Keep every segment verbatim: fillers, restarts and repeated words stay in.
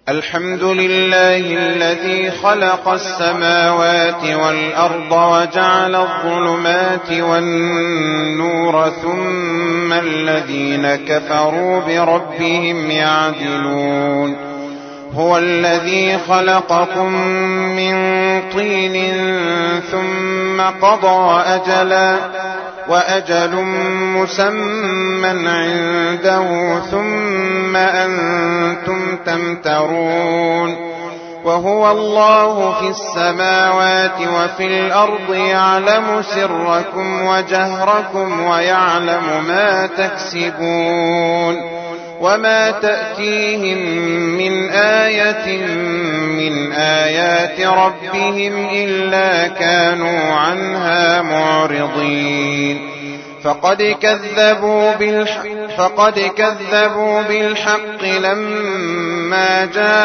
الحمد لله الذي خلق السماوات والأرض وجعل الظلمات والنور ثم الذين كفروا بربهم يعدلون. هو الذي خلقكم من طين ثم قضى أجلا وأجل مسمى عنده ثم أنتم تمترون. وهو الله في السماوات وفي الأرض يعلم سركم وجهركم ويعلم ما تكسبون. وما تأتيهم من آية من آيات ربهم إلا كانوا عنها معرضين. فقد كذبوا بالحق, فقد كذبوا بالحق لما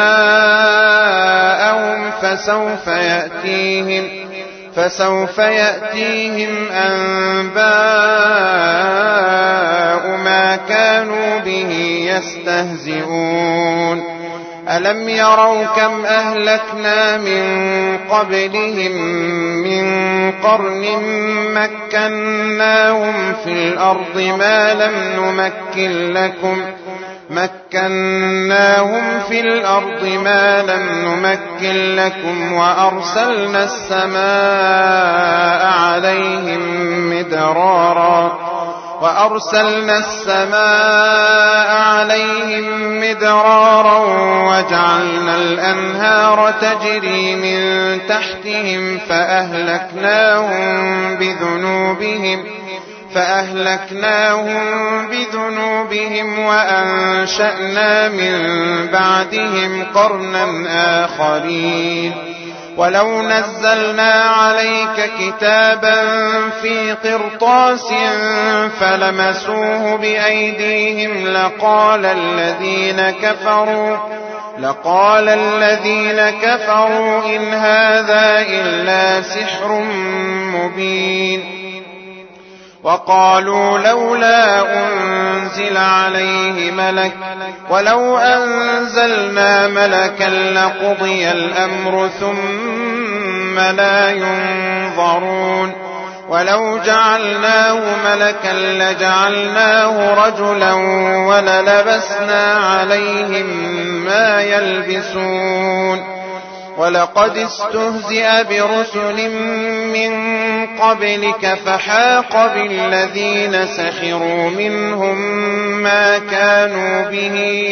جاءهم فسوف يأتيهم فسوف يأتيهم أنباء ما كانوا به يستهزئون. ألم يروا كم أهلكنا من قبلهم من قرن مكناهم في الأرض ما لم نمكن لكم مكناهم في الأرض ما لم نمكن لكم وأرسلنا السماء عليهم مدرارا وأرسلنا السماء عليهم مدرارا وجعلنا الأنهار تجري من تحتهم فأهلكناهم بذنوبهم فأهلكناهم بذنوبهم وأنشأنا من بعدهم قرنا آخرين. ولو نزلنا عليك كتابا في قرطاس فلمسوه بأيديهم لقال الذين كفروا لقال الذين كفروا إن هذا إلا سحر مبين. وقالوا لولا أنزل عليه ملك ولو أنزلنا ملكا لقضي الأمر ثم لا ينظرون. ولو جعلناه ملكا لجعلناه رجلا وللبسنا عليهم ما يلبسون. ولقد استهزئ برسل من قبلك فحاق بالذين سخروا منهم ما كانوا به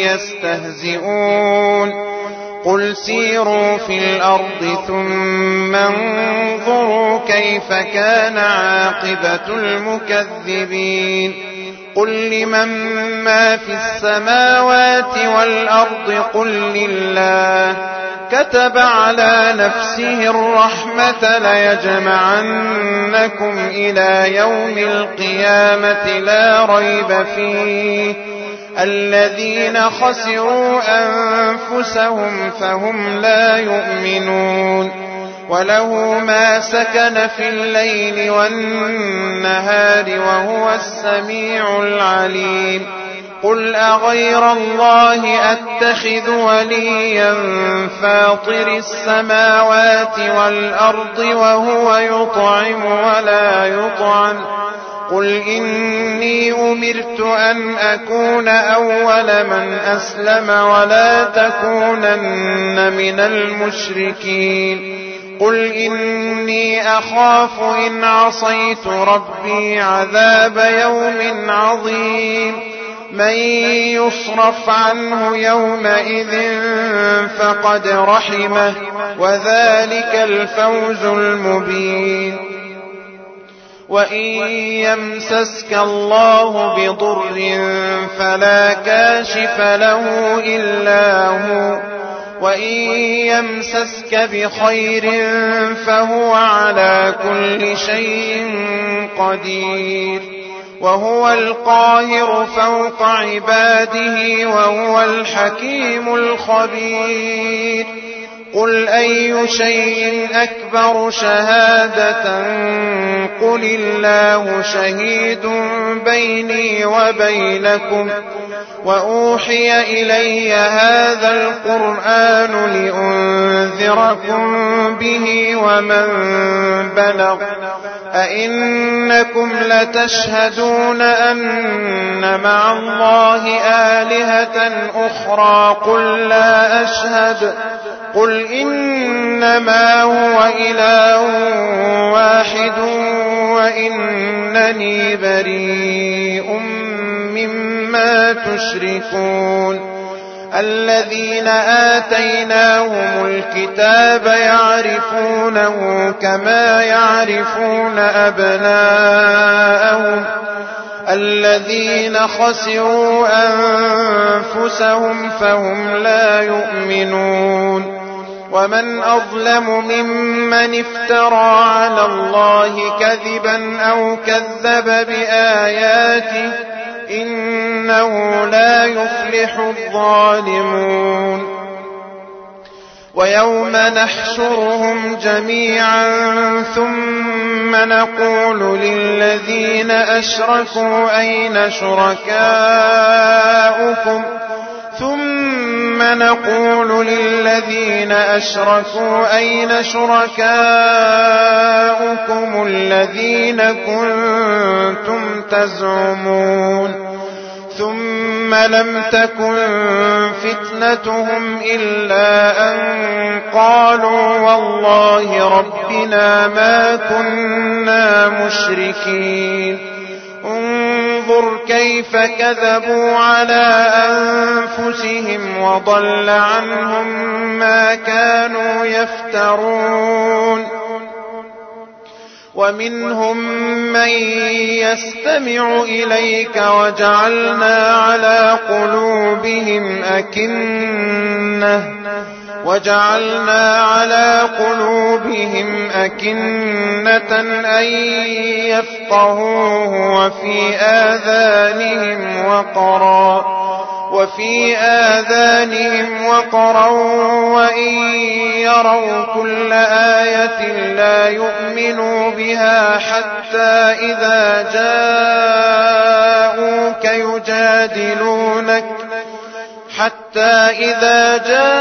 يستهزئون. قل سيروا في الأرض ثم انظروا كيف كان عاقبة المكذبين. قل لمن ما في السماوات والأرض قل لله كتب على نفسه الرحمة ليجمعنكم إلى يوم القيامة لا ريب فيه. الذين خسروا أنفسهم فهم لا يؤمنون. وله ما سكن في الليل والنهار وهو السميع العليم. قل أغير الله أتخذ وليا فاطر السماوات والأرض وهو يطعم ولا يطعم. قل إني أمرت أن أكون أول من أسلم ولا تكونن من المشركين. قل إني أخاف إن عصيت ربي عذاب يوم عظيم. من يصرف عنه يومئذ فقد رحمه وذلك الفوز المبين. وإن يمسسك الله بضر فلا كاشف له إلا هو وإن يمسسك بخير فهو على كل شيء قدير. وهو القاهر فوق عباده وهو الحكيم الخبير. قل أي شيء أكبر شهادة قل الله شهيد بيني وبينكم وأوحي إلي هذا القرآن لأنذركم به ومن بلغ أئنكم لتشهدون أن مع الله آلهة أخرى قل لا أشهد قل إنما هو إله واحد وإنني بريء مما تشركون الذين آتيناهم الكتاب يعرفونه كما يعرفون أبناءهم الذين خسروا أنفسهم فهم لا يؤمنون ومن أظلم ممن افترى على الله كذبا أو كذب بآياته إنه لا يفلح الظالمون ويوم نحشرهم جميعا ثم نقول للذين أشركوا أين شركاؤكم ثم نقول للذين أشركوا أين شركاؤكم الذين كنتم تزعمون ثم لم تكن فتنتهم إلا أن قالوا والله ربنا ما كنا مشركين انظر كيف كذبوا على أنفسهم وضل عنهم ما كانوا يفترون ومنهم من يستمع إليك وجعلنا على قلوبهم أكنة وجعلنا على قلوبهم أكنة أن يفقهوه وفي آذانهم وقرا وفي آذانهم وقرا وإن يروا كل آية لا يؤمنوا بها حتى إذا جاءوك يجادلونك حتى إذا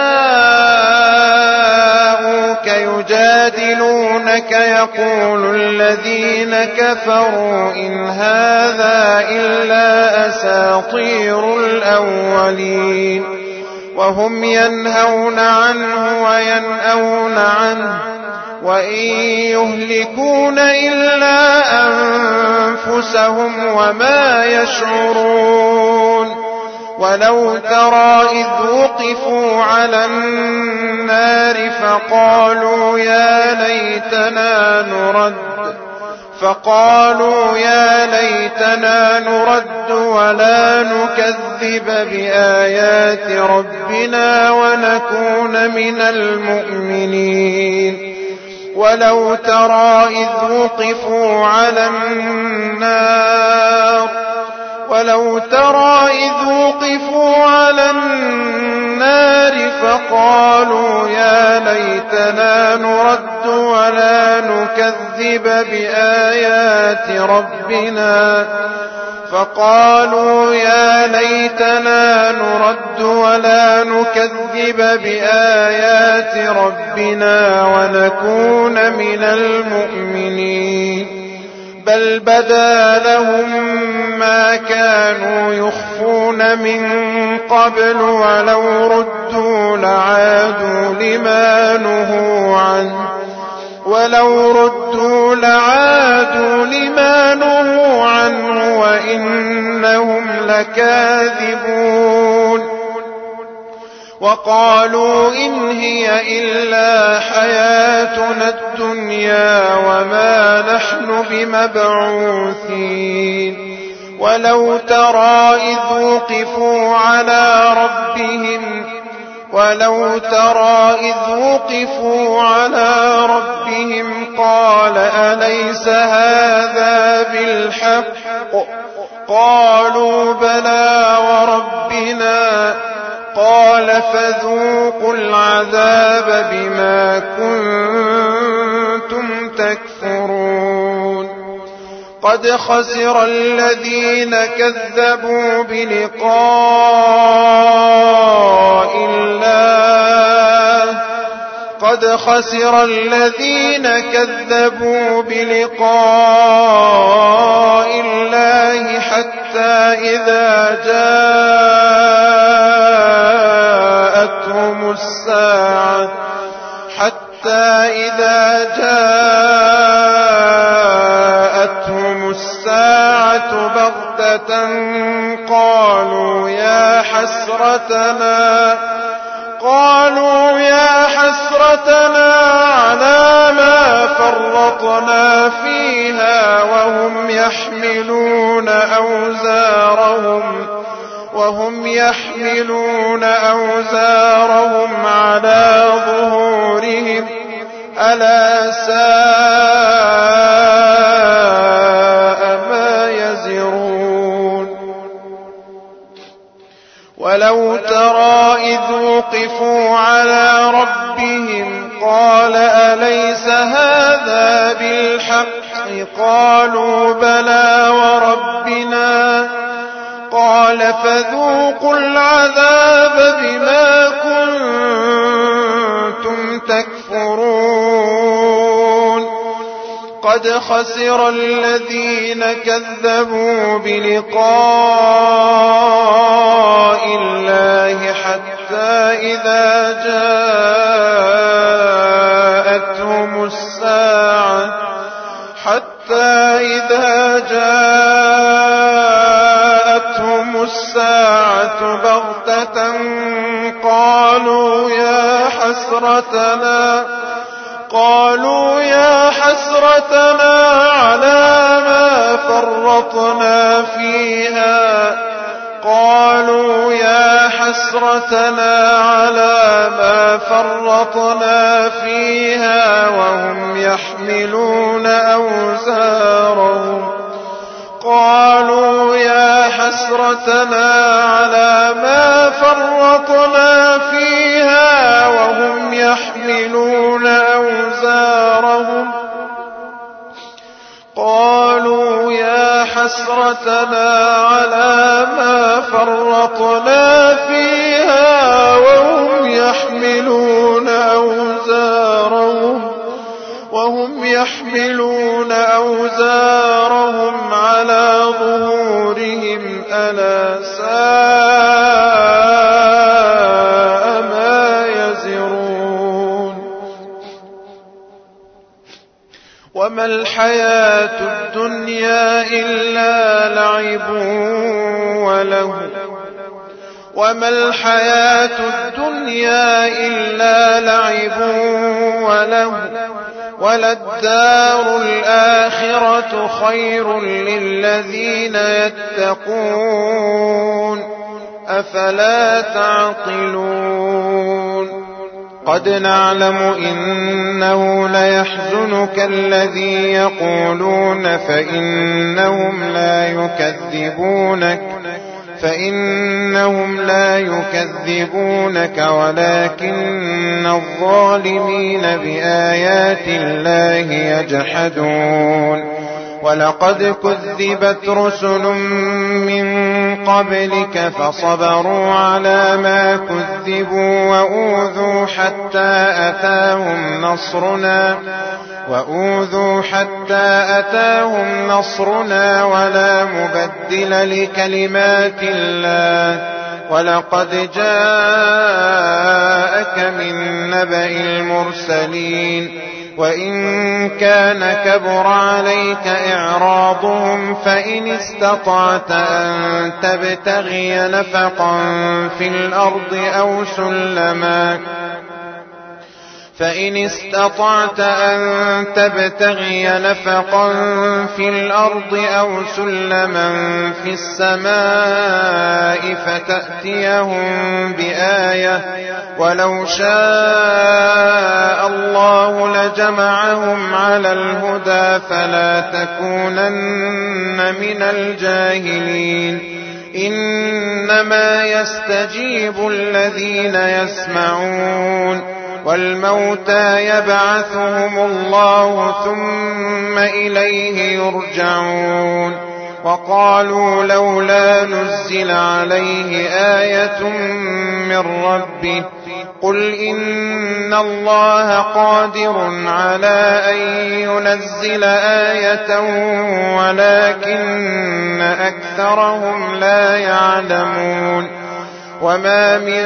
جاءوك يجادلونك يقول الذين كفروا إن هذا إلا أساطير الأولين وهم ينهون عنه وينأون عنه وإن يهلكون إلا أنفسهم وما يشعرون ولو ترى إذ وقفوا على النار فقالوا يا ليتنا نرد فقالوا يا ليتنا نرد ولا نكذب بآيات ربنا ونكون من المؤمنين ولو ترى إذ وقفوا على النار ولو ترى إذ وقفوا على النار فقالوا يا ليتنا نرد ولا نكذب بآيات ربنا فقالوا يا ليتنا نرد ولا نكذب بآيات ربنا ونكون من المؤمنين بل بدا لهم ما كانوا يخفون من قبل ولو ردوا لعادوا لما نهوا عنه ولو ردوا لعادوا لما نهوا عنه وإنهم لكاذبون وقالوا إن هي إلا حياتنا الدنيا وما نحن بمبعوثين ولو ترى إذ وقفوا على ربهم ولو ترى إذ وقفوا على ربهم قال أليس هذا بالحق قالوا بلى وربنا قال فذوقوا العذاب بما كنتم تكفرون قد خسر الذين كذبوا بلقاء الله قد خسر الذين كذبوا بلقاء الله حتى إذا جاءتهم الساعة حتى إذا جاءتهم الساعة بغتة قالوا يا حسرتنا قالوا يا حسرتنا على ما فرطنا فيها وهم يحملون أوزارهم وهم يحملون أوزارهم على ظهورهم ألا ساء ما يزرون ولو ترى إذ وقفوا على ربهم قال أليس هذا بالحق قالوا بلى وربنا قال فذوقوا العذاب بما كنتم تكفرون قد خسر الذين كذبوا بلقاء الله حتى إذا جاءتهم الساعة حتى إذا جاءتهم الساعة بغتة قالوا يا حسرتنا قالوا يا حسرتنا على ما فرطنا فيها قالوا يا حسرتنا على ما فرطنا فيها وهم يحملون أوزارهم قالوا يا حسرتنا على ما فرطنا فيها وهم يحملون أوزارهم قالوا يا حسرتنا على ما فرطنا فيها وهم يحملون أوزارهم وهم يحملون أوزارهم على ظهورهم ألا ساء ما يزرون وما الحياة الدنيا إلا لعب وله وما الحياة الدنيا إلا لعب وله وللدار الآخرة خير للذين يتقون أفلا تعقلون قد نعلم إنه ليحزنك الذي يقولون فإنهم لا يكذبونك فإنهم لا يكذبونك ولكن الظالمين بآيات الله يجحدون ولقد كذبت رسل من قبلك فصبروا على ما كذبوا وأوذوا حتى أتاهم نصرنا وأوذوا حتى أتاهم نصرنا ولا مبدل لكلمات الله ولقد جاءك من نبأ المرسلين وإن كان كبر عليك إعراضهم فإن استطعت أن تبتغي نفقا في الأرض أو سلما فإن استطعت أن تبتغي نفقا في الأرض أو سلما في السماء فتأتيهم بآية ولو شاء الله لجمعهم على الهدى فلا تكونن من الجاهلين إنما يستجيب الذين يسمعون والموتى يبعثهم الله ثم إليه يرجعون وقالوا لولا نزل عليه آية من ربه قل إن الله قادر على أن ينزل آية ولكن أكثرهم لا يعلمون وما من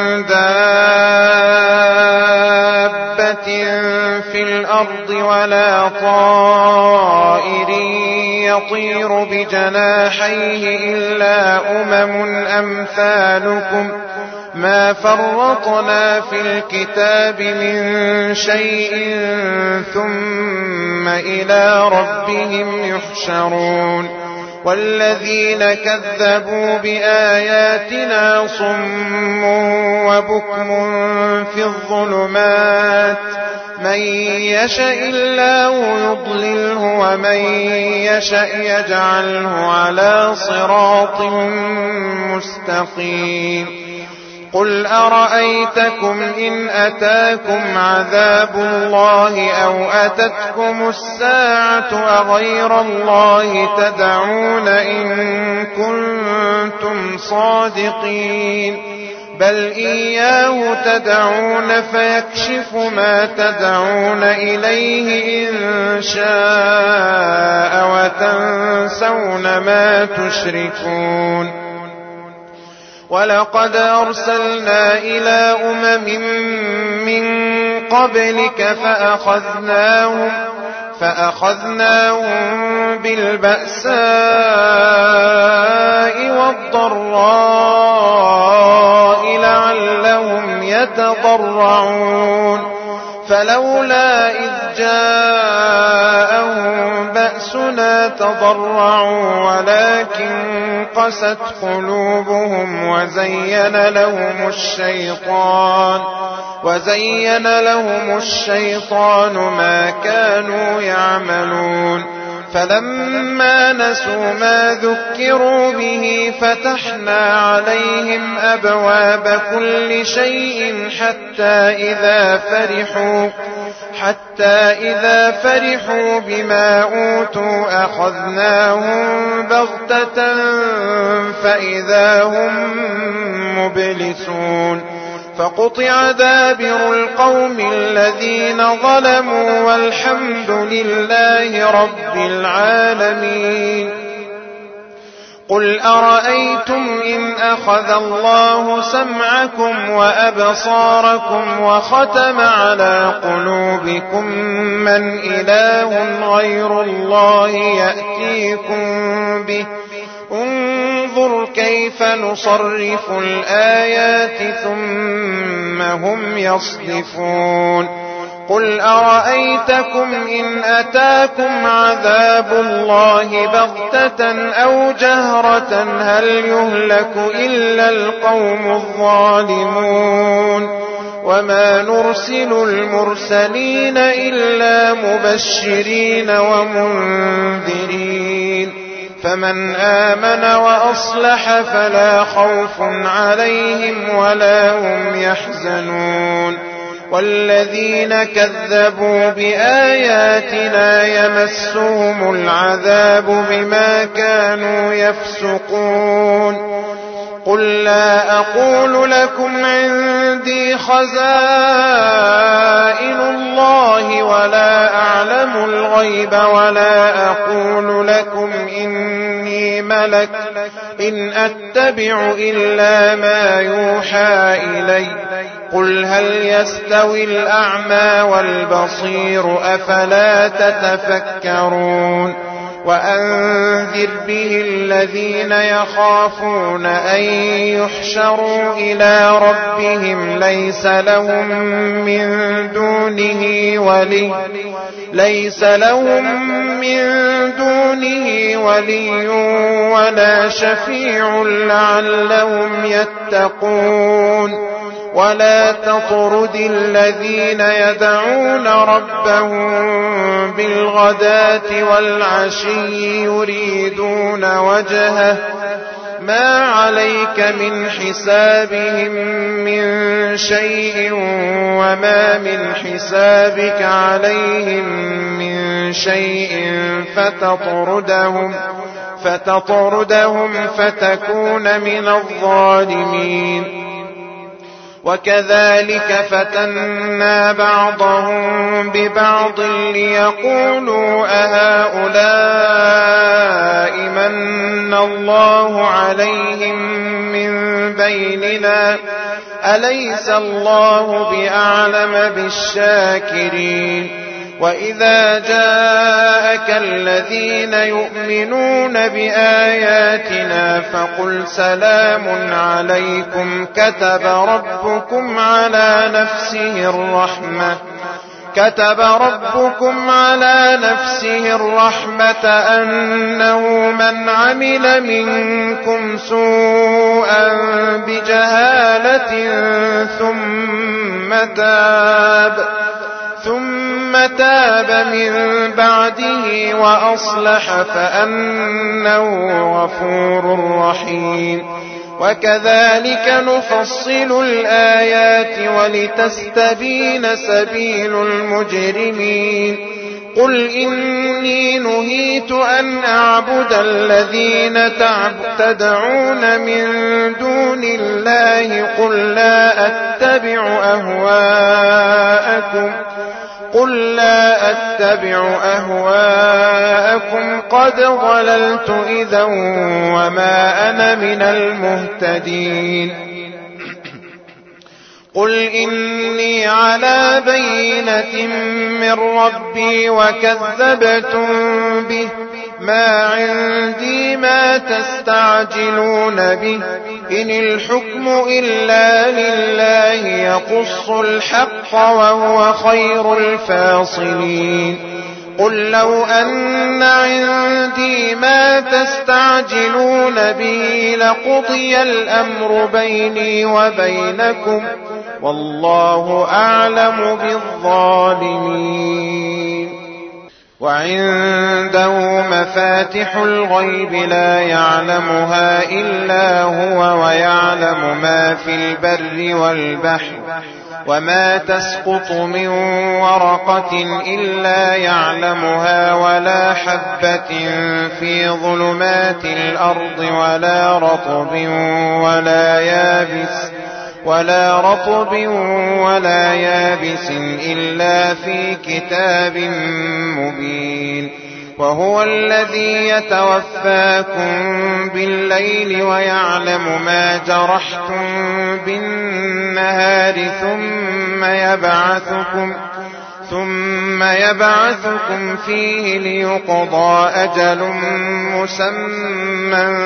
دابة في الأرض ولا طائر يطير بجناحيه إلا أمم أمثالكم ما فرطنا في الكتاب من شيء ثم إلى ربهم يحشرون والذين كذبوا بآياتنا صم وبكم في الظلمات من يشاء الله يضلله ومن يشاء يجعله على صراط مستقيم قل أرأيتكم إن أتاكم عذاب الله أو أتتكم الساعة أغير الله تدعون إن كنتم صادقين بل إياه تدعون فيكشف ما تدعون إليه إن شاء وتنسون ما تشركون ولقد أرسلنا إلى أمم من قبلك فأخذناهم, فأخذناهم بالبأساء والضراء لعلهم يتضرعون فلولا إذ جاءهم بأسنا تضرعوا ولكن قست قلوبهم وزين لهم الشيطان وزين لهم الشيطان ما كانوا يعملون فلما نسوا ما ذكروا به فتحنا عليهم أبواب كل شيء حتى إذا فرحوا حتى إذا فرحوا بما أوتوا أخذناهم بغتة فإذا هم مبلسون فقطع دابر القوم الذين ظلموا والحمد لله رب العالمين قل أرأيتم إن أخذ الله سمعكم وأبصاركم وختم على قلوبكم من إله غير الله يأتيكم به انظر كيف نصرف الآيات ثم هم يصدفون قل أرأيتكم إن أتاكم عذاب الله بغتة أو جهرة هل يهلك إلا القوم الظالمون وما نرسل المرسلين إلا مبشرين ومنذرين فمن آمن وأصلح فلا خوف عليهم ولا هم يحزنون والذين كذبوا بآياتنا يمسهم العذاب بما كانوا يفسقون قل لا أقول لكم عندي خزائن الله ولا أعلم الغيب ولا أقول لكم إني ملك إن أتبع إلا ما يوحى إلي قل هل يستوي الأعمى والبصير أفلا تتفكرون وأنذر به الذين يخافون أن يحشروا إلى ربهم ليس لهم من دونه ولي ليس لهم من دونه ولي ولا شفيع لعلهم يتقون ولا تطرد الذين يدعون ربهم بالغداة والعشي يريدون وجهه ما عليك من حسابهم من شيء وما من حسابك عليهم من شيء فتطردهم فتطردهم فتكون من الظالمين. وكذلك فتنا بعضهم ببعض ليقولوا أهؤلاء من الله عليهم من بيننا أليس الله بأعلم بالشاكرين. وإذا جاءك الذين يؤمنون بآياتنا فقل سلام عليكم كتب ربكم على نفسه الرحمة كتب ربكم على نفسه الرحمة أنه من عمل منكم سوءا بجهالة ثم تاب ثم تاب من بعده وأصلح فأنه غفور رحيم. وكذلك نفصل الآيات ولتستبين سبيل المجرمين. قل إني نهيت أن أعبد الذين تدعون من دون الله قل لا أتبع أهواءكم قل لا أتبع أهواءكم قد ضللت إذا وما أنا من المهتدين. قل إني على بينة من ربي وكذبتم به ما عندي ما تستعجلون به إن الحكم إلا لله يقص الحق وهو خير الفاصلين. قل لو أن عندي ما تستعجلون به لقضي الأمر بيني وبينكم والله أعلم بالظالمين. وعنده مفاتح الغيب لا يعلمها إلا هو ويعلم ما في البر والبحر وما تسقط من ورقة إلا يعلمها ولا حبة في ظلمات الأرض ولا رطب ولا يابس ولا رطب ولا يابس إلا في كتاب مبين. وهو الذي يتوفاكم بالليل ويعلم ما جرحتم بالنهار ثم يبعثكم ثم يبعثكم فيه ليقضى أجل مسمى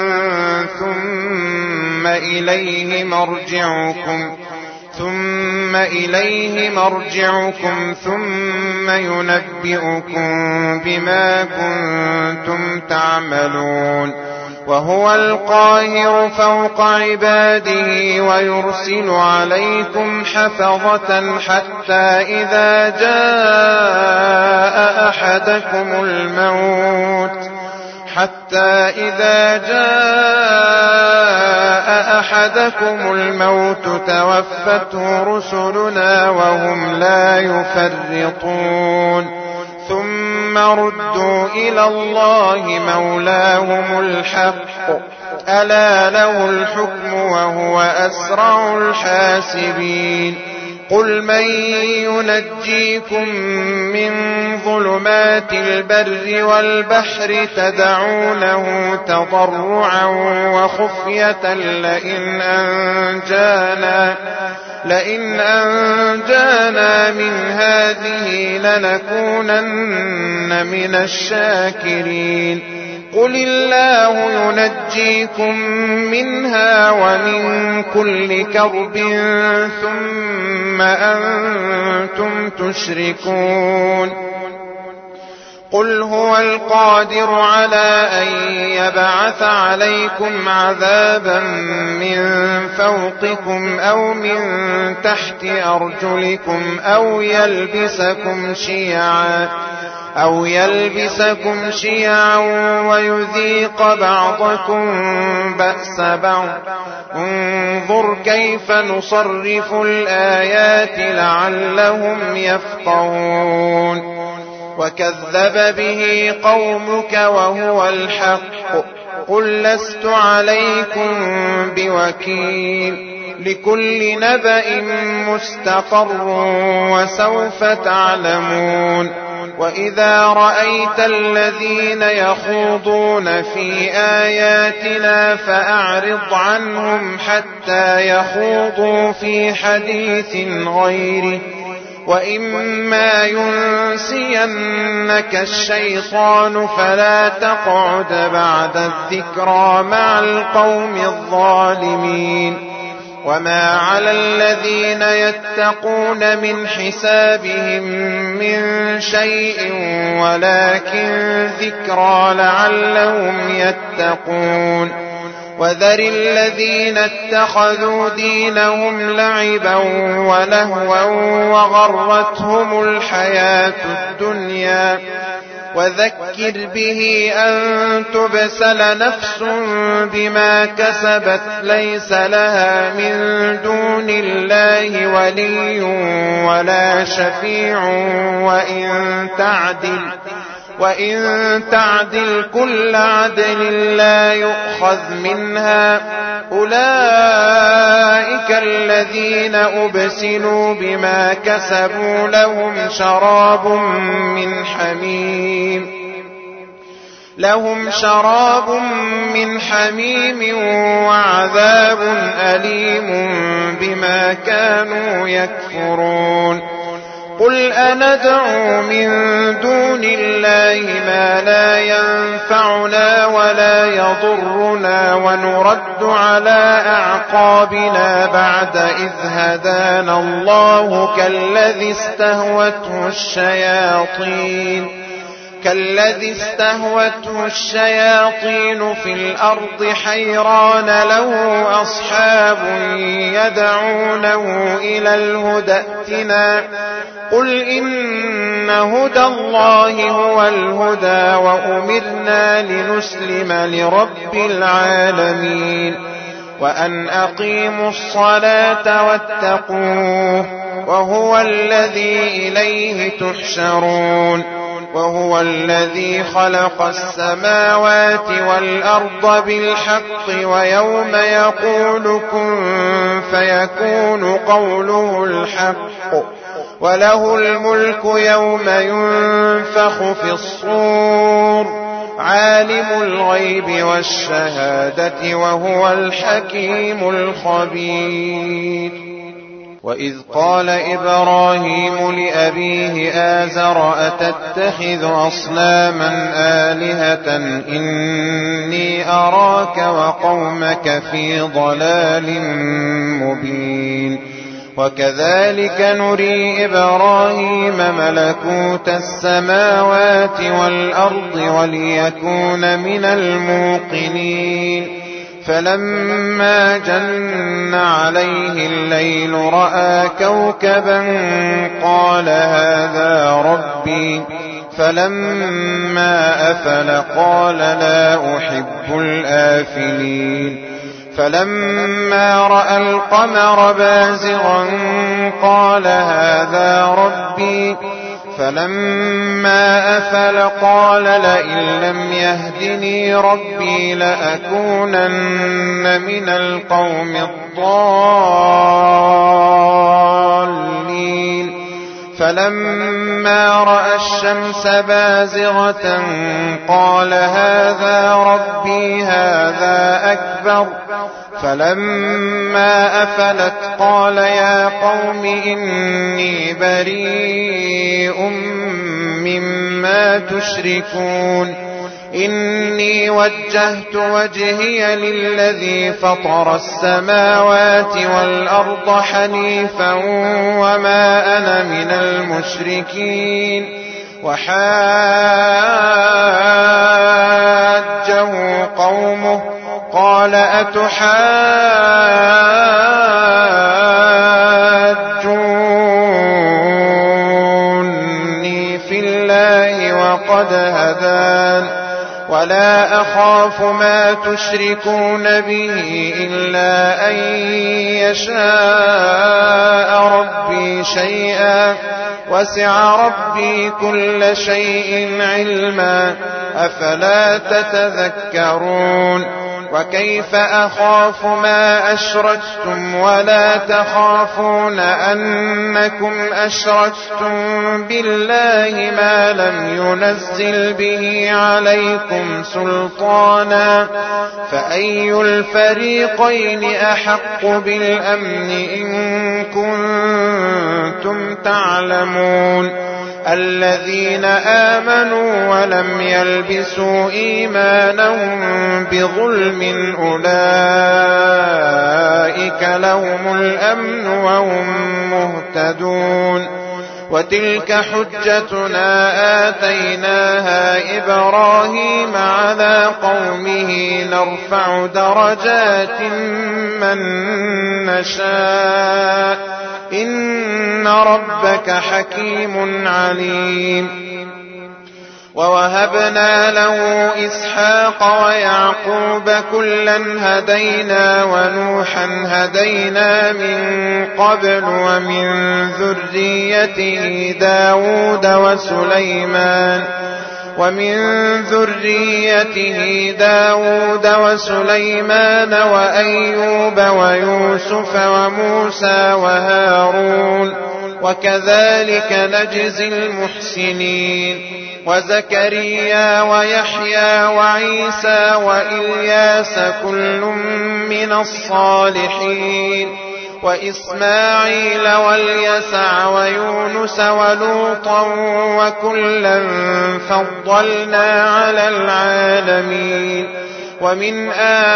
ثم إليه مرجعكم ثم إليه مرجعكم ثم ينبئكم بما كنتم تعملون. وهو القاهر فوق عباده ويرسل عليكم حفظة حتى إذا جاء أحدكم الموت حتى إذا جاء أحدكم الموت توفته رسلنا وهم لا يفرطون ثم ردوا إلى الله مولاهم الحق ألا له الحكم وهو أسرع الحاسبين. قل من ينجيكم من ظلمات البر والبحر تدعونه تضرعا وخفية لئن أنجانا لئن أنجانا من هذه لنكونن من الشاكرين. قل الله ينجيكم منها ومن كل كرب ثم أنتم تشركون. قل هو القادر على أن يبعث عليكم عذابا من فوقكم أو من تحت أرجلكم أو يلبسكم شيعا أو يلبسكم شيعا ويذيق بعضكم بأس بعض. انظر كيف نصرف الآيات لعلهم يفقهون. وكذب به قومك وهو الحق قل لست عليكم بوكيل. لكل نبأ مستقر وسوف تعلمون. وإذا رأيت الذين يخوضون في آياتنا فأعرض عنهم حتى يخوضوا في حديث غيره. وإما ينسينك الشيطان فلا تقعد بعد الذكرى مع القوم الظالمين. وما على الذين يتقون من حسابهم من شيء ولكن ذكرى لعلهم يتقون. وذر الذين اتخذوا دينهم لعبا ولهوا وغرتهم الحياة الدنيا. وذكر به أن تبسل نفس بما كسبت ليس لها من دون الله ولي ولا شفيع وإن تعدل وإن تعدل كل عدل لا يؤخذ منها. أولئك الذين أبسلوا بما كسبوا لهم شراب من حميم لهم شراب من حميم وعذاب أليم بما كانوا يكفرون. قل أندعو من دون الله ما لا ينفعنا ولا يضرنا ونرد على أعقابنا بعد إذ هدانا الله كالذي استهوته الشياطين كالذي استهوته الشياطين في الأرض حيران له أصحاب يدعونه إلى الهدى ائتنا. قل إن هدى الله هو الهدى وأمرنا لنسلم لرب العالمين. وأن أقيموا الصلاة واتقوه وهو الذي إليه تحشرون. وهو الذي خلق السماوات والأرض بالحق ويوم يقول كن فيكون قوله الحق. وله الملك يوم ينفخ في الصور. عالم الغيب والشهادة وهو الحكيم الخبير. وإذ قال إبراهيم لأبيه آزر أتتخذ أصناما آلهة إني أراك وقومك في ضلال مبين. وكذلك نري إبراهيم ملكوت السماوات والأرض وليكون من الموقنين. فلما جن عليه الليل رأى كوكبا قال هذا ربي. فلما أفل قال لا أحب الآفلين. فلما رأى القمر بازغا قال هذا ربي. فلما أفل قال لئن لم يهدني ربي لأكونن من القوم الضالين. فلما رأى الشمس بازغة قال هذا ربي هذا أكبر. فلما أفلت قال يا قوم إني بريء مما تشركون. إني وجهت وجهي للذي فطر السماوات والأرض حنيفا وما أنا من المشركين. وحاجه قومه قال أتحاجوني في الله وقد هدان ولا أخاف ما تشركون به إلا أن يشاء ربي شيئا وسع ربي كل شيء علما أفلا تتذكرون وكيف أخاف ما أشركتم ولا تخافون أنكم أشركتم بالله ما لم ينزل به عليكم سلطانا فأي الفريقين أحق بالأمن إن كنتم تعلمون الذين آمنوا ولم يلبسوا إيمانهم بظلم أولئك لهم الأمن وهم مهتدون وتلك حجتنا آتيناها إبراهيم على قومه نرفع درجات من نشاء إن ربك حكيم عليم ووهبنا له إسحاق ويعقوب كلا هدينا ونوحا هدينا من قبل ومن ذريته داود وسليمان ومن ذريته داود وسليمان وأيوب ويوسف وموسى وهارون وكذلك نجزي المحسنين وزكريا ويحيى وعيسى وإلياس كل من الصالحين وإسماعيل واليسع ويونس ولوطا وكلا فضلنا على العالمين ومن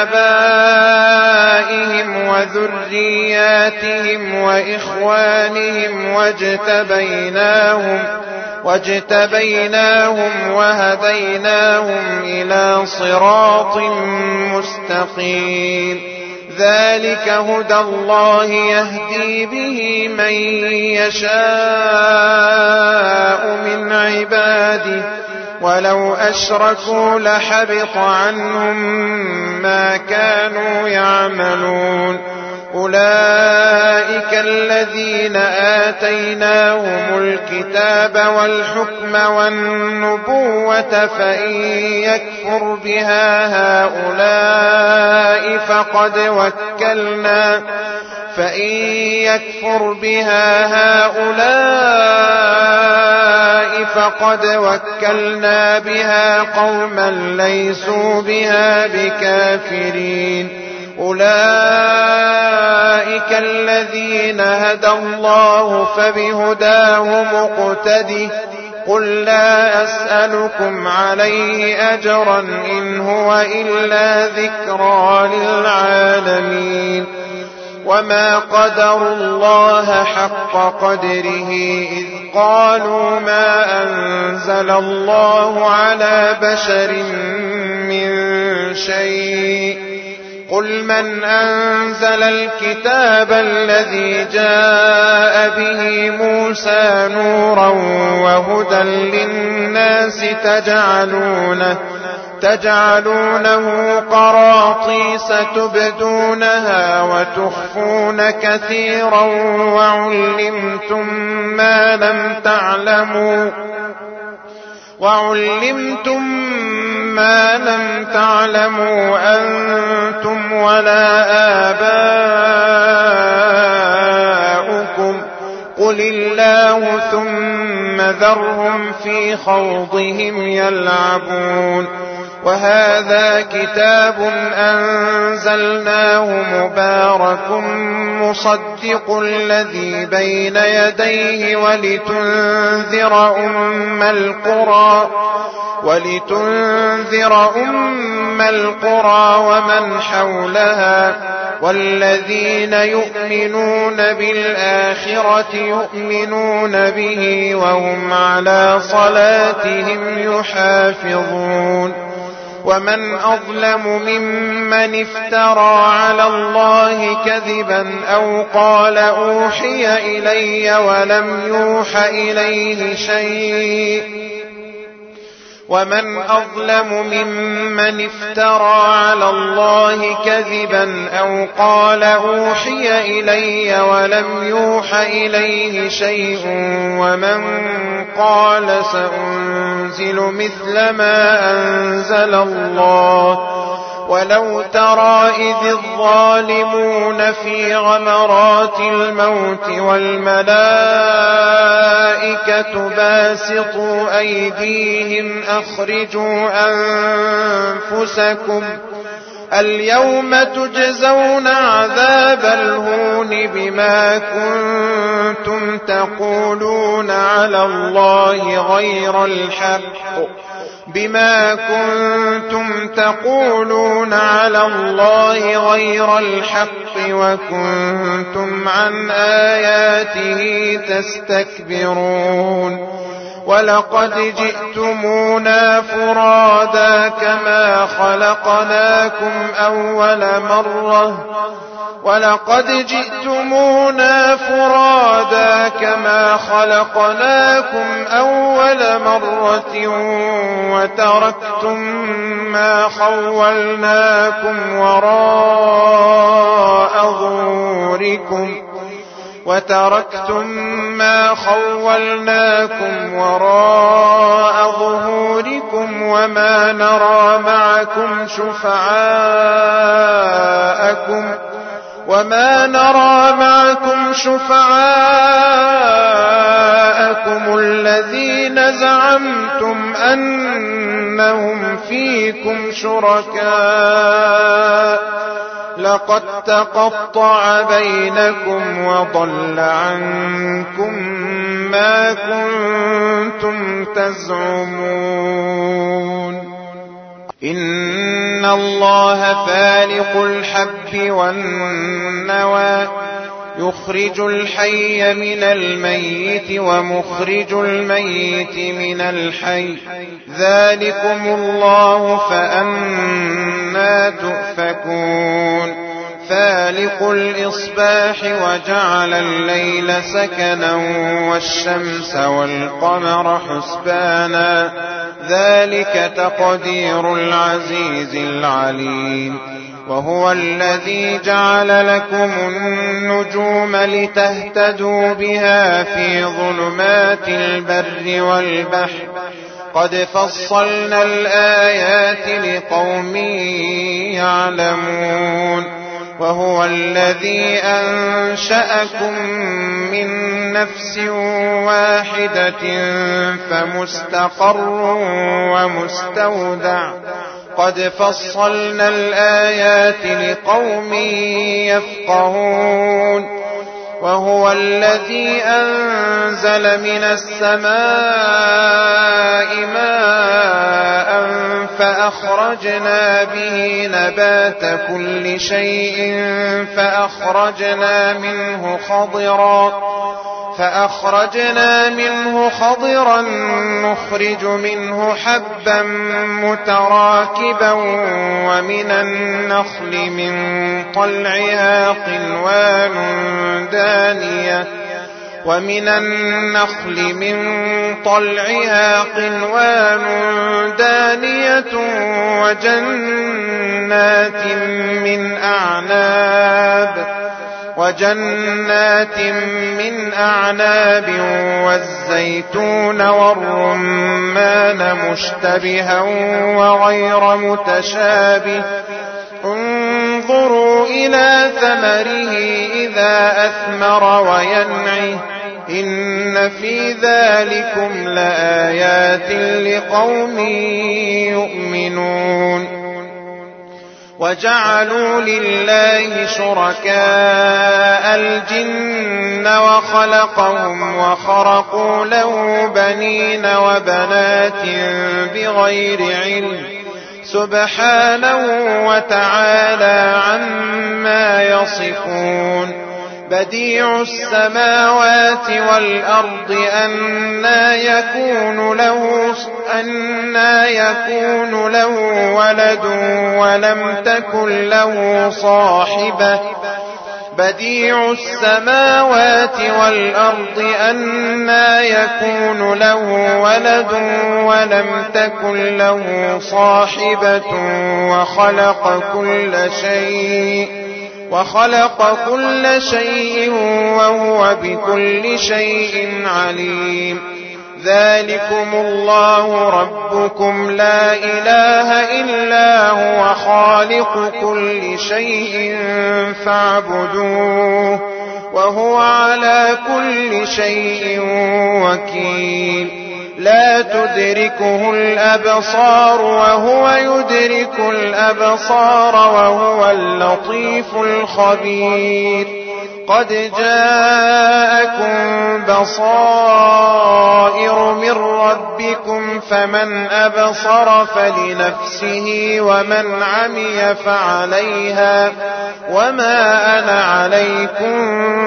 آبائهم وذرياتهم وإخوانهم واجتبيناهم واجتبيناهم وهديناهم إلى صراط مستقيم ذلك هدى الله يهدي به من يشاء من عباده ولو أشركوا لحبط عنهم ما كانوا يعملون أولئك الذين آتيناهم الكتاب والحكم والنبوة فإن يكفر بها هؤلاء فقد وكلنا فإن يكفر بها هؤلاء فقد وكلنا بها قوما ليسوا بها بكافرين أولئك الذين هدى الله فبهداه مقتده قل لا أسألكم عليه أجرا إن هو إلا ذكرى للعالمين وما قدروا الله حق قدره إذ قالوا ما أنزل الله على بشر من شيء قل من أنزل الكتاب الذي جاء به موسى نورا وهدى للناس تجعلونه تجعلونه قراطيس تبدونها وتخفون كثيرا وعلمتم ما لم تعلموا وعلمتم ما لم تعلموا أنتم ولا آباؤكم قل الله ثم ذرهم في خوضهم يلعبون وهذا كتاب أنزلناه مبارك مصدق الذي بين يديه ولتنذر أم القرى ولتنذر أم القرى ومن حولها والذين يؤمنون بالآخرة يؤمنون به وهم على صلاتهم يحافظون ومن أظلم ممن افترى على الله كذبا أو قال أوحي إلي ولم يوح إليه شيء ومن أظلم ممن افترى على الله كذبا أو قال أوحي إلي ولم يوح إليه شيء ومن قال سأنزل مثل ما أنزل الله. ولو ترى إذ الظالمون في غمرات الموت والملائكة باسطوا أيديهم أخرجوا أنفسكم اليوم تجزون عذاب الهون بما كنتم تقولون على الله غير الحق بما كنتم تقولون على الله غير الحق وكنتم عن آياته تستكبرون. ولقد جئتمونا فرادا كما خلقناكم أول مرة ولقد جئتمونا فرادا كما خلقناكم أول مرة وتركتم ما خولناكم وراء ظهوركم وتركتم ما خولناكم وراء ظهوركم وما نرى معكم شفعاءكم وما نرى معكم شفعاءكم الذين زعمتم أنهم فيكم شركاء لقد تقطع بينكم وضل عنكم ما كنتم تزعمون. إن الله فالق الحب والنوى يخرج الحي من الميت ومخرج الميت من الحي ذلكم الله فأنى تؤفكون. فالق الإصباح وجعل الليل سكنا والشمس والقمر حسبانا ذلك تقدير العزيز العليم. وهو الذي جعل لكم النجوم لتهتدوا بها في ظلمات البر والبحر قد فصلنا الآيات لقوم يعلمون. وهو الذي أنشأكم من نفس واحدة فمستقر ومستودع قد فصلنا الآيات لقوم يفقهون. وهو الذي أنزل من السماء ماء فأخرجنا به نبات كل شيء فأخرجنا منه خضرا فأخرجنا منه خضرا نخرج منه حبا متراكبا ومن النخل من طلعها قنوان دانية ومن النخل من طلعها قنوان دانية وجنات من أعناب وجنات من أعناب والزيتون والرمان مشتبها وغير متشابه انظروا إلى ثمره إذا أثمر وينعه إن في ذلكم لآيات لقوم يؤمنون. وجعلوا لله شركاء الجن وخلقهم وخرقوا له بنين وبنات بغير علم سبحانه وتعالى عما يصفون. بديع السماوات والأرض أنى يكون له أنى يكون له ولد ولم تكن له صاحبة بديع السماوات والأرض أنى يكون له ولد ولم تكن له صاحبة وخلق كل شيء وخلق كل شيء وهو بكل شيء عليم ذلكم الله ربكم لا إله إلا هو خالق كل شيء فاعبدوه وهو على كل شيء وكيل لا تدركه الأبصار وهو يدرك الأبصار وهو اللطيف الخبير قد جاءكم بصائر من ربكم فمن أبصر فلنفسه ومن عمي فعليها وما أنا عليكم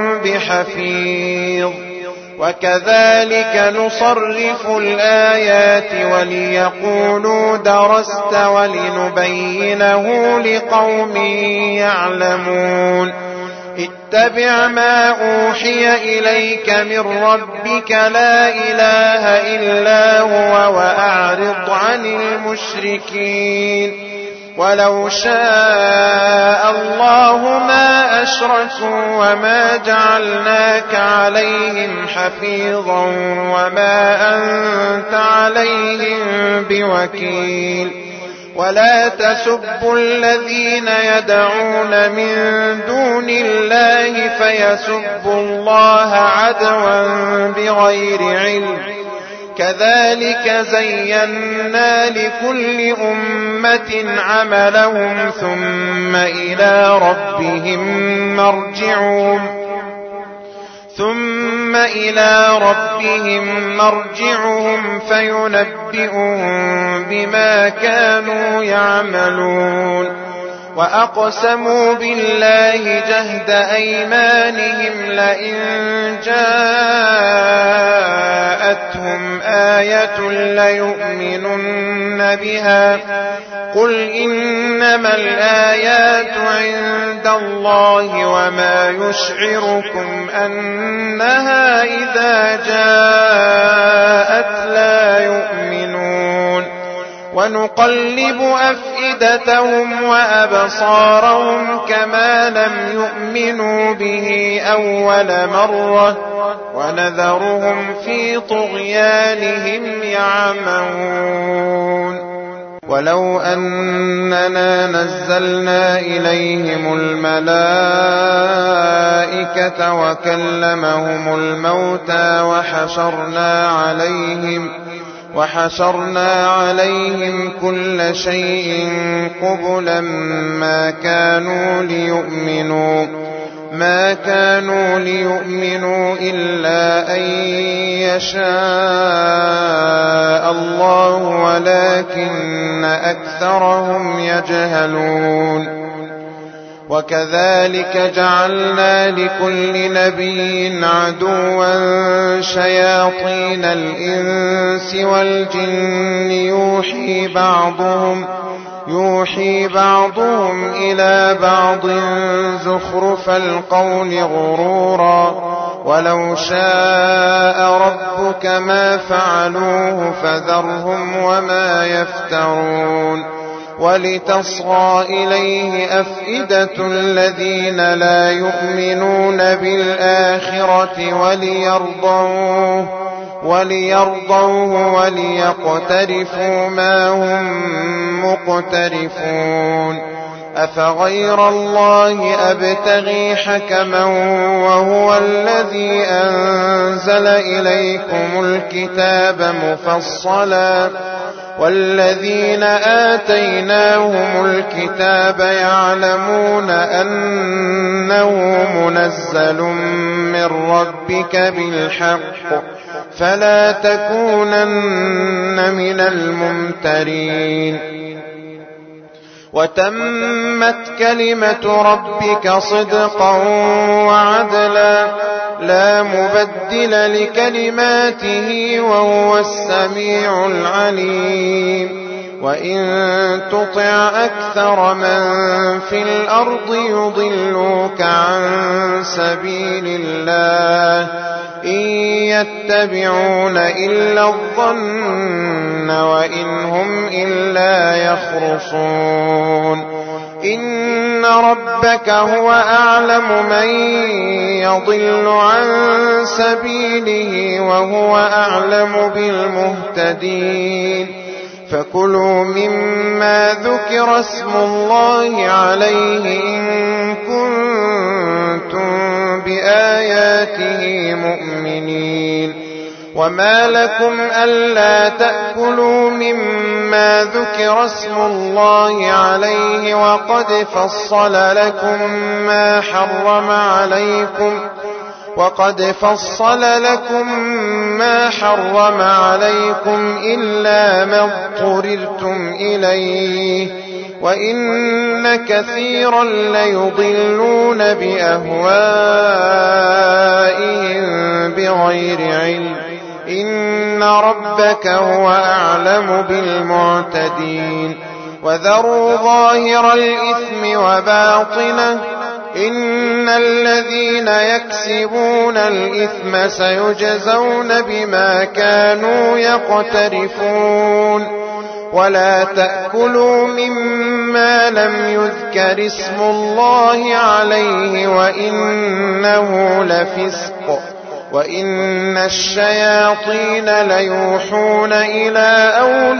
بحفيظ وكذلك نصرف الآيات وليقولوا درست ولنبينه لقوم يعلمون اتبع ما أوحي إليك من ربك لا إله إلا هو وأعرض عن المشركين ولو شاء الله ما أشركوا وما جعلناك عليهم حفيظا وما أنت عليهم بوكيل ولا تسبوا الذين يدعون من دون الله فيسبوا الله عدوا بغير علم كذلك زينا لكل أمة عملهم ثم إلى ربهم مرجعهم ثم إلى ربهم مرجعهم فينبئهم بما كانوا يعملون وأقسموا بالله جهد أيمانهم لئن جاءتهم آية ليؤمنن بها قل إنما الآيات عند الله وما يشعركم أنها إذا جاءت لا يؤمنون ونقلب أفئدتهم وأبصارهم كما لم يؤمنوا به أول مرة ونذرهم في طغيانهم يعمهون ولو أننا نزلنا إليهم الملائكة وكلمهم الموتى وحشرنا عليهم وحشرنا عليهم كل شيء قبلا ما كانوا ليؤمنوا ما كانوا ليؤمنوا إلا أن يشاء الله ولكن أكثرهم يجهلون وكذلك جعلنا لكل نبي عدوا شياطين الإنس والجن يوحي بعضهم يوحي بعضهم إلى بعض زخرف القول غرورا ولو شاء ربك ما فعلوه فذرهم وما يفترون ولتصغى إليه أفئدة الذين لا يؤمنون بالآخرة وليرضوه وليرضوه وليقترفوا ما هم مقترفون أفغير الله أبتغي حكما وهو الذي أنزل إليكم الكتاب مفصلا والذين آتيناهم الكتاب يعلمون أنه منزل من ربك بالحق فلا تكونن من الممترين وتمت كلمة ربك صدقا وعدلا لا مبدل لكلماته وهو السميع العليم وإن تطع أكثر من في الأرض يضلوك عن سبيل الله إن يتبعون إلا الظن وإن هم إلا يخرصون إن ربك هو أعلم من يضل عن سبيله وهو أعلم بالمهتدين فكلوا مما ذكر اسم الله عليه إن كنتم بآياته مؤمنين وما لكم ألا تأكلوا مما ذكر اسم الله عليه وقد فصل لكم ما حرم عليكم وقد فصل لكم ما حرم عليكم إلا ما اضطررتم إليه وإن كثيرا ليضلون بأهوائهم بغير علم إن ربك هو أعلم بالمعتدين وذروا ظاهر الإثم وباطنه إن الذين يكسبون الإثم سيجزون بما كانوا يقترفون ولا تأكلوا مما لم يذكر اسم الله عليه وإنه لفسق وإن الشياطين ليوحون إلى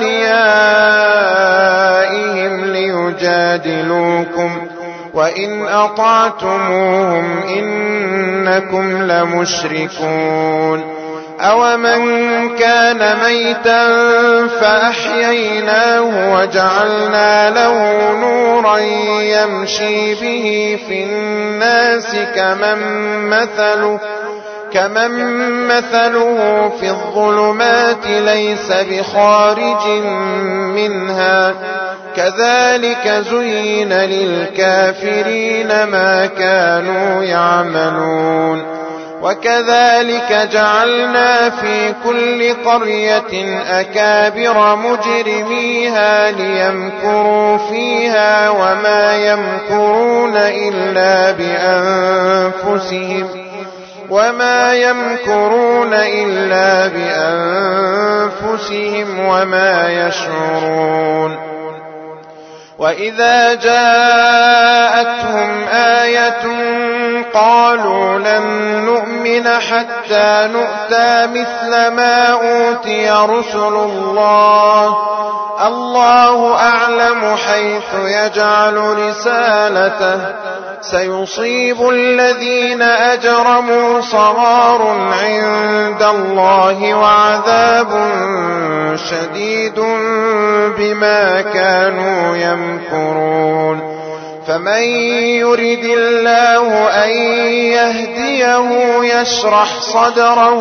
أوليائهم ليجادلوكم وإن أطعتموهم إنكم لمشركون أومن كان ميتا فأحييناه وجعلنا له نورا يمشي به في الناس كمن مثله كمن مثله في الظلمات ليس بخارج منها كذلك زين للكافرين ما كانوا يعملون وكذلك جعلنا في كل قرية أكابر مجرميها ليمكروا فيها وما يمكرون إلا بأنفسهم وما يمكرون إلا بأنفسهم وما يشعرون وإذا جاءتهم آية قالوا لن نؤمن حتى نؤتى مثل ما أوتي رسل الله الله أعلم حيث يجعل رسالته سيصيب الذين أجرموا صغار عند الله وعذاب شديد بما كانوا يمكرون فمن يرد الله أن يهديه يشرح صدره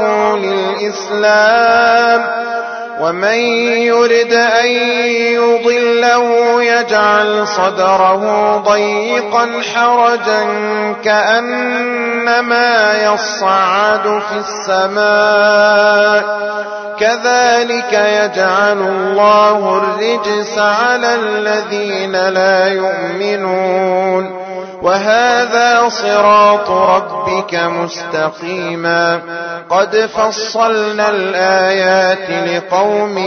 للإسلام ومن يرد أن يضله يجعل صدره ضيقا حرجا كأنما يصعد في السماء كذلك يجعل الله الرجس على الذين لا يؤمنون وهذا صراط ربك مستقيما قد فصلنا الآيات لقوم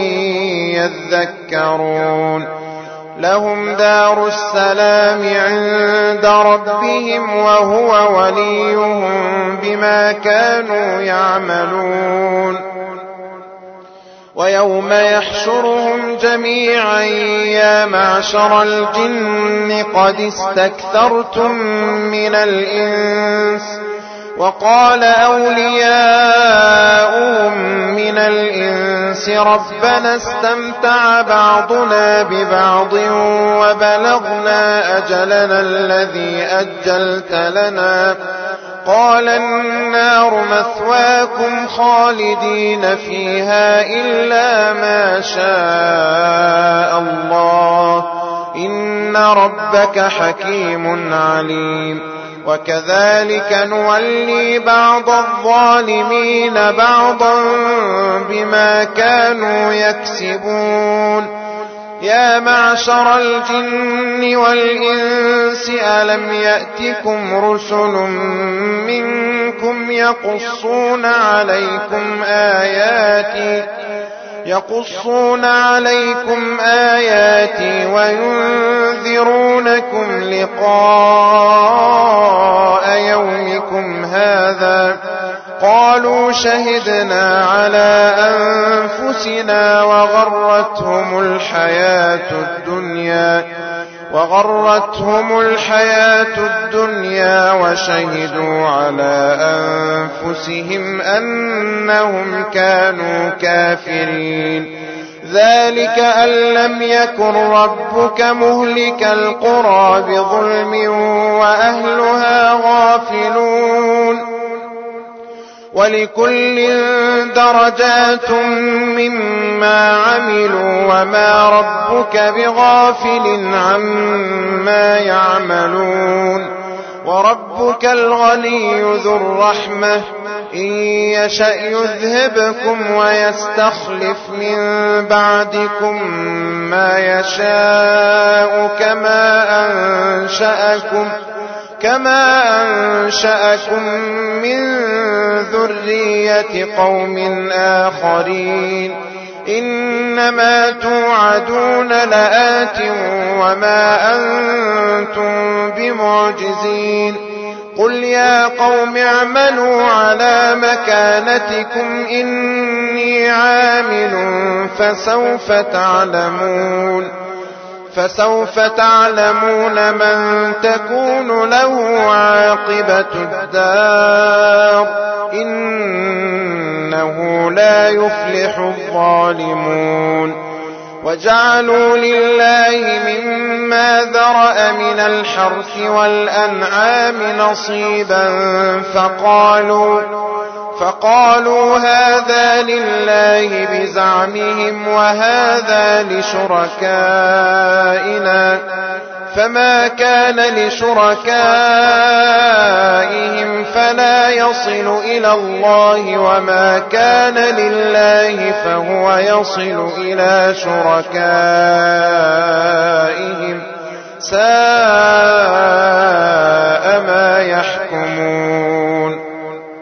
يذكرون لهم دار السلام عند ربهم وهو وليهم بما كانوا يعملون ويوم يحشرهم جميعا يا معشر الجن قد استكثرتم من الإنس وقال أولياؤهم من الإنس ربنا استمتع بعضنا ببعض وبلغنا أجلنا الذي أجلت لنا قال النار مثواكم خالدين فيها إلا ما شاء الله إن ربك حكيم عليم وكذلك نولي بعض الظالمين بعضا بما كانوا يكسبون يا معشر الجن والإنس ألم يأتكم رسل منكم يقصون عليكم آياتي يقصون عليكم آياتي وينذرونكم لقاء يومكم هذا قالوا شهدنا على أنفسنا وغرتهم الحياة الدنيا وغرتهم الحياة الدنيا وشهدوا على أنفسهم أنهم كانوا كافرين ذلك أن لم يكن ربك مهلك القرى بظلم وأهلها غافلون ولكل درجات مما عملوا وما ربك بغافل عما يعملون وربك الغني ذو الرحمة إن يشأ يذهبكم ويستخلف من بعدكم ما يشاء كما أنشأكم كما أنشأكم من ذرية قوم آخرين إنما توعدون لآت وما أنتم بمعجزين قل يا قوم اعملوا على مكانتكم إني عامل فسوف تعلمون فسوف تعلمون من تكون له عاقبة الدار إنه لا يفلح الظالمون وجعلوا لله مما ذرأ من الحرث والأنعام نصيبا فقالوا فقالوا هذا لله بزعمهم وهذا لشركائنا فما كان لشركائهم فلا يصل إلى الله وما كان لله فهو يصل إلى شركائهم ساء ما يحكمون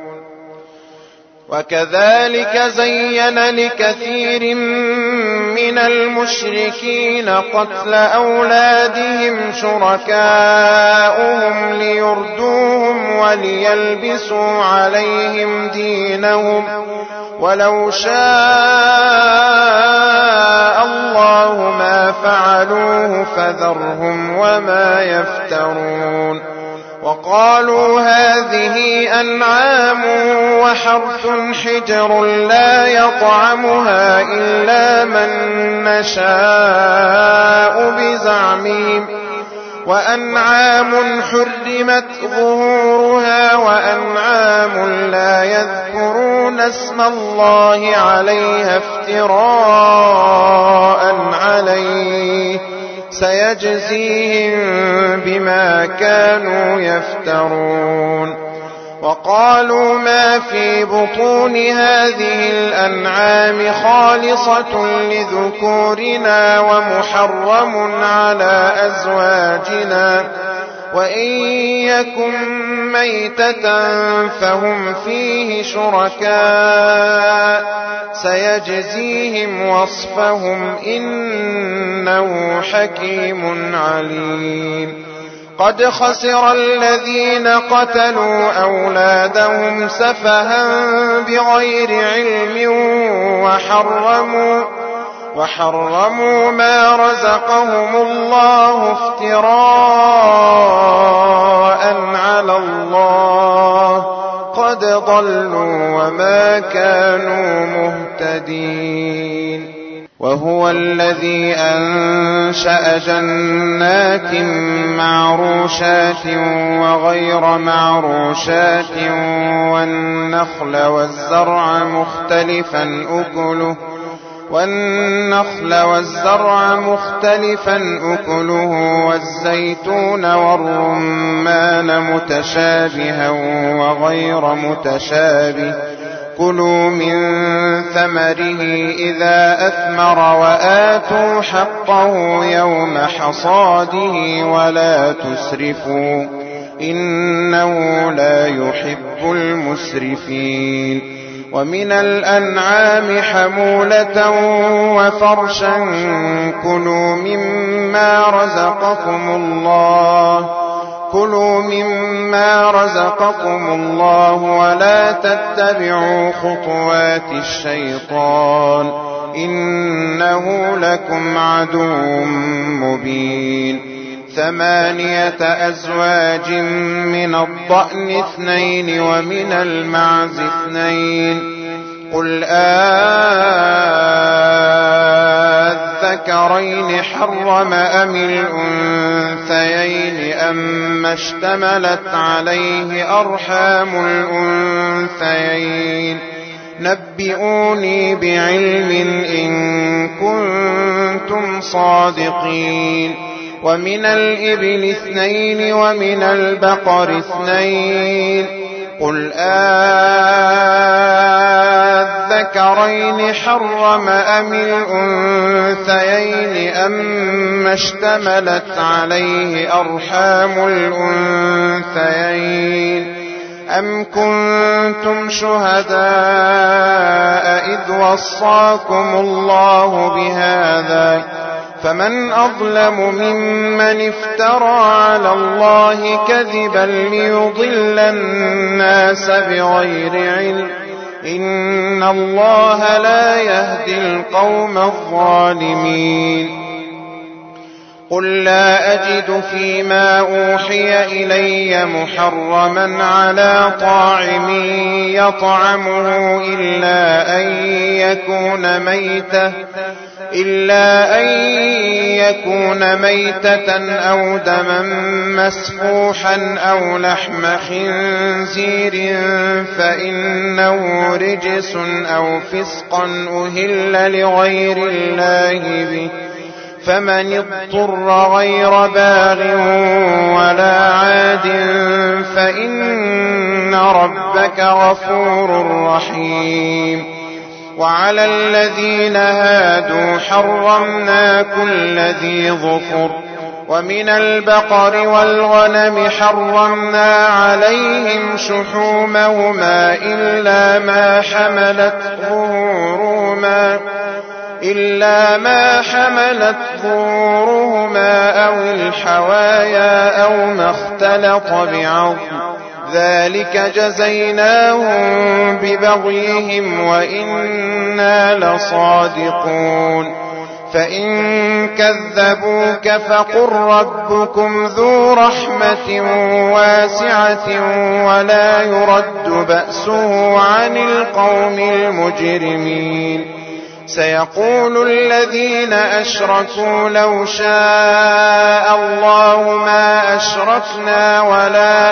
وكذلك زين لكثير من المشركين قتل أولادهم شركاؤهم ليردوهم وليلبسوا عليهم دينهم ولو شاء الله ما فعلوه فذرهم وما يفترون وقالوا هذه أنعام وحرث حجر لا يطعمها إلا من نشاء بزعمهم وأنعام حرمت ظهورها وأنعام لا يذكرون اسم الله عليها افتراء عليه سيجزيهم بما كانوا يفترون وقالوا ما في بطون هذه الأنعام خالصة لذكورنا ومحرم على أزواجنا وإن يكن ميتة فهم فيه شركاء سيجزيهم وصفهم إنه حكيم عليم قد خسر الذين قتلوا أولادهم سفها بغير علم وحرموا وحرموا ما رزقهم الله افتراء على الله قد ضلوا وما كانوا مهتدين وهو الذي أنشأ جنات معروشات وغير معروشات والنخل والزرع مختلفا أكله والنخل والزرع مختلفا أكله والزيتون والرمان متشابها وغير متشابه كلوا من ثمره إذا أثمر وآتوا حقه يوم حصاده ولا تسرفوا إنه لا يحب المسرفين ومن الأنعام حمولة وفرشا كلوا مما رزقكم الله كلوا مما رزقكم الله ولا تتبعوا خطوات الشيطان إنه لكم عدو مبين ثمانية أزواج من الضأن اثنين ومن المعز اثنين قل أذكرين حرم أم الأنثيين أما اشتملت عليه أرحام الأنثيين نبئوني بعلم إن كنتم صادقين ومن الإبل اثنين ومن البقر اثنين قل أذكرين حرم أم الأنثيين أما اشتملت عليه أرحام الأنثيين أم كنتم شهداء إذ وصاكم الله بهذا فمن أظلم ممن افترى على الله كذبا ليضل الناس بغير علم إن الله لا يهدي القوم الظالمين قل لا أجد فيما أوحي إلي محرما على طاعم يطعمه إلا أن يكون ميتة إلا أن يكون ميتة أو دما مسفوحا أو لحم خنزير فإنه رجس أو فسقا أهل لغير الله به فمن اضطر غير باغ ولا عاد فإن ربك غفور رحيم وعلى الذين هادوا حرمنا كل ذي ظفر ومن البقر والغنم حرمنا عليهم شحومهما إلا ما حملت ظهورهما إلا ما حملت ظهورهما أو الحوايا أو ما اختلط بعظم ذلك جزيناهم ببغيهم وإنا لصادقون فإن كذبوك فقل ربكم ذو رحمة واسعة ولا يرد بأسه عن القوم المجرمين سيقول الذين أشركوا لو شاء الله ما أشركنا ولا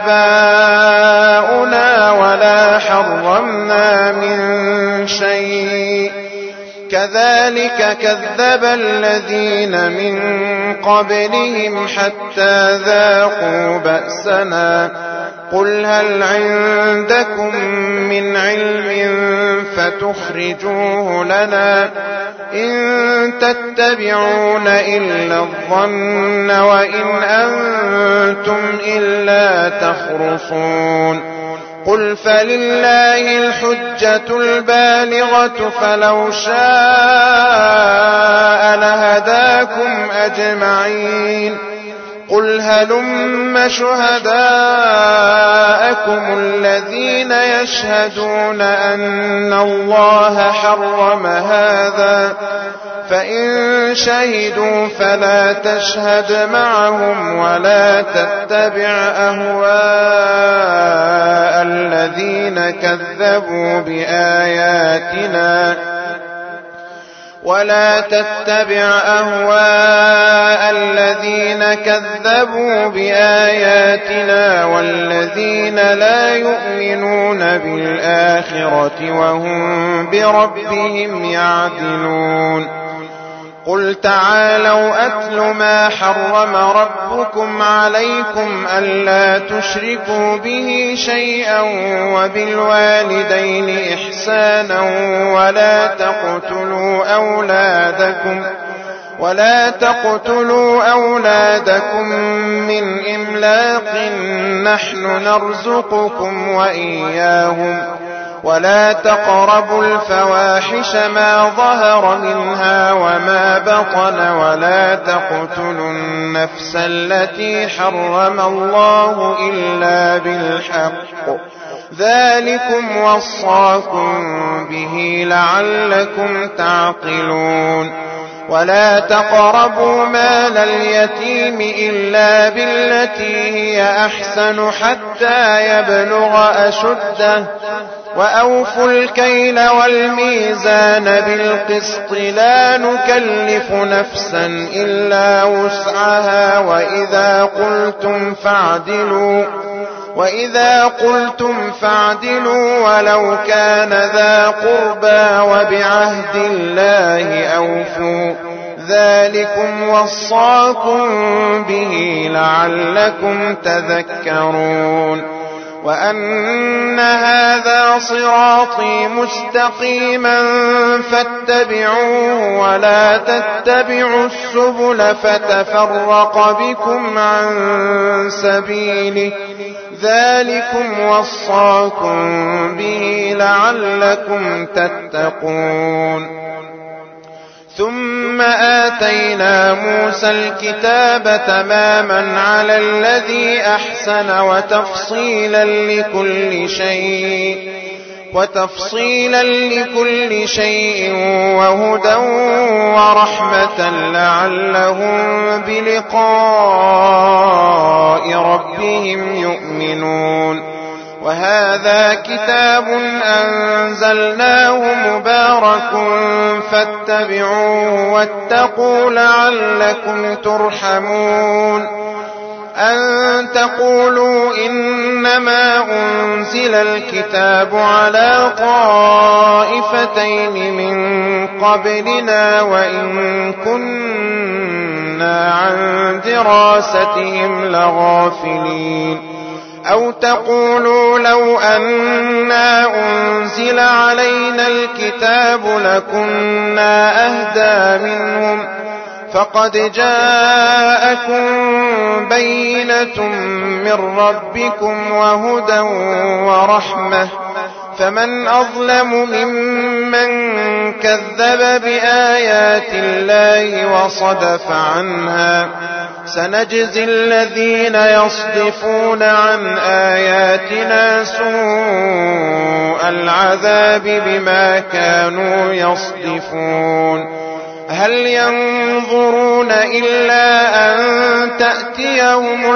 آباؤنا ولا حرمنا من شيء كذلك كذب الذين من قبلهم حتى ذاقوا بأسنا قل هل عندكم من علم فتخرجوه لنا إن تتبعون إلا الظن وإن أنتم إلا تخرصون قل فلله الحجة البالغة فلو شاء لهداكم أجمعين قل هلم شهداءكم الذين يشهدون أن الله حرم هذا فإن شهدوا فلا تشهد معهم ولا تتبع أهواء الذين كذبوا بآياتنا ولا تتبع أهواء الذين كذبوا بآياتنا والذين لا يؤمنون بالآخرة وهم بربهم يعدلون قل تعالوا أتل ما حرم ربكم عليكم ألا تشركوا به شيئا وبالوالدين إحسانا ولا تقتلوا أولادكم ولا تقتلوا أولادكم من إملاق نحن نرزقكم وإياهم ولا تقربوا الفواحش ما ظهر منها وما بطن ولا تقتلوا النفس التي حرم الله إلا بالحق ذلكم وصاكم به لعلكم تعقلون ولا تقربوا مال اليتيم إلا بالتي هي أحسن حتى يبلغ أشده وأوفوا الكيل والميزان بالقسط لا نكلف نفسا إلا وسعها وإذا قلتم فاعدلوا وإذا قلتم فاعدلوا ولو كان ذا قربى وبعهد الله أوفوا ذلكم وصاكم به لعلكم تذكرون وأن هذا صراطي مستقيما فاتبعوه ولا تتبعوا السبل فتفرق بكم عن سبيله ذلكم وصاكم به لعلكم تتقون ثم آتينا موسى الكتاب تماما على الذي أحسن وتفصيلا لكل شيء وتفصيلا لكل شيء وهدى ورحمة لعلهم بلقاء ربهم يؤمنون وهذا كتاب أنزلناه مبارك فاتبعوه واتقوا لعلكم ترحمون أن تقولوا إنما أنزل الكتاب على طائفتين من قبلنا وإن كنا عن دراستهم لغافلين أو تقولوا لو أنا أنزل علينا الكتاب لكنا أهدى منهم فقد جاءكم بينة من ربكم وهدى ورحمة فمن أظلم ممن كذب بآيات الله وصدف عنها سنجزي الذين يصدفون عن آياتنا سوء العذاب بما كانوا يصدفون هل ينظرون إلا أن تأتيهم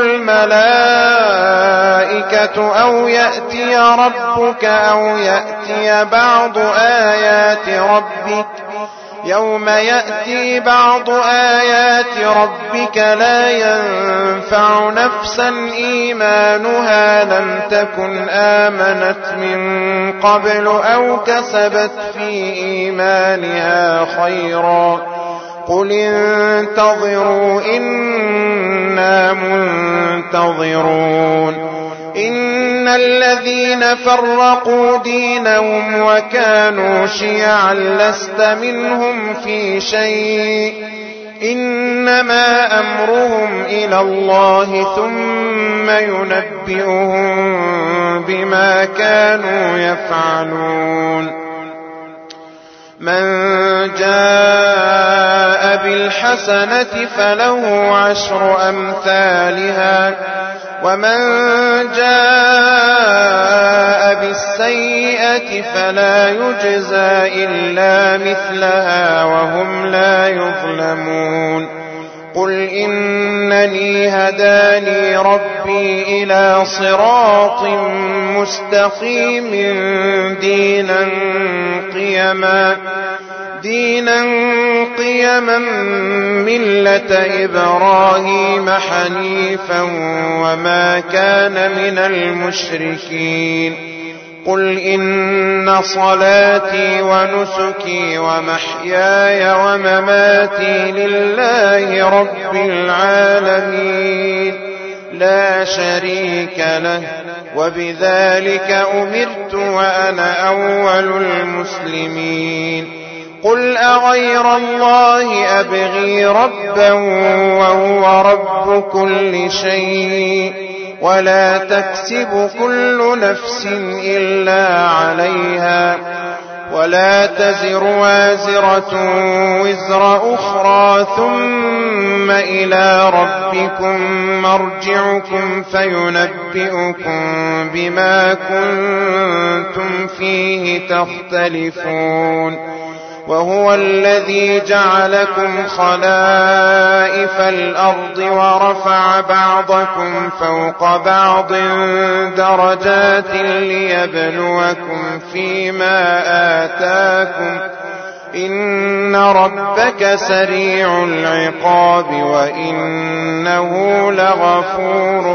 الملائكة أو يأتي ربك أو يأتي بعض آيات ربك يوم يأتي بعض آيات ربك لا ينفع نفسا إيمانها لم تكن آمنت من قبل أو كسبت في إيمانها خيرا قل انتظروا إنا منتظرون إن الذين فرقوا دينهم وكانوا شيعا لست منهم في شيء إنما أمرهم إلى الله ثم ينبئهم بما كانوا يفعلون من جاء بالحسنة فله عشر أمثالها ومن جاء بالسيئة فلا يجزى إلا مثلها وهم لا يظلمون قل إنني هداني ربي إلى صراط مستقيم دينا قيما دينا قيما ملة إبراهيم حنيفا وما كان من المشركين قل إن صلاتي ونسكي ومحياي ومماتي لله رب العالمين لا شريك له وبذلك أمرت وأنا أول المسلمين قل أغير الله أبغي ربا وهو رب كل شيء ولا تكسب كل نفس إلا عليها ولا تزر وازرة وزر أخرى ثم إلى ربكم مرجعكم فينبئكم بما كنتم فيه تختلفون وهو الذي جعلكم خلائف الأرض ورفع بعضكم فوق بعض درجات ليبلوكم فيما آتاكم إن ربك سريع العقاب وإنه لغفور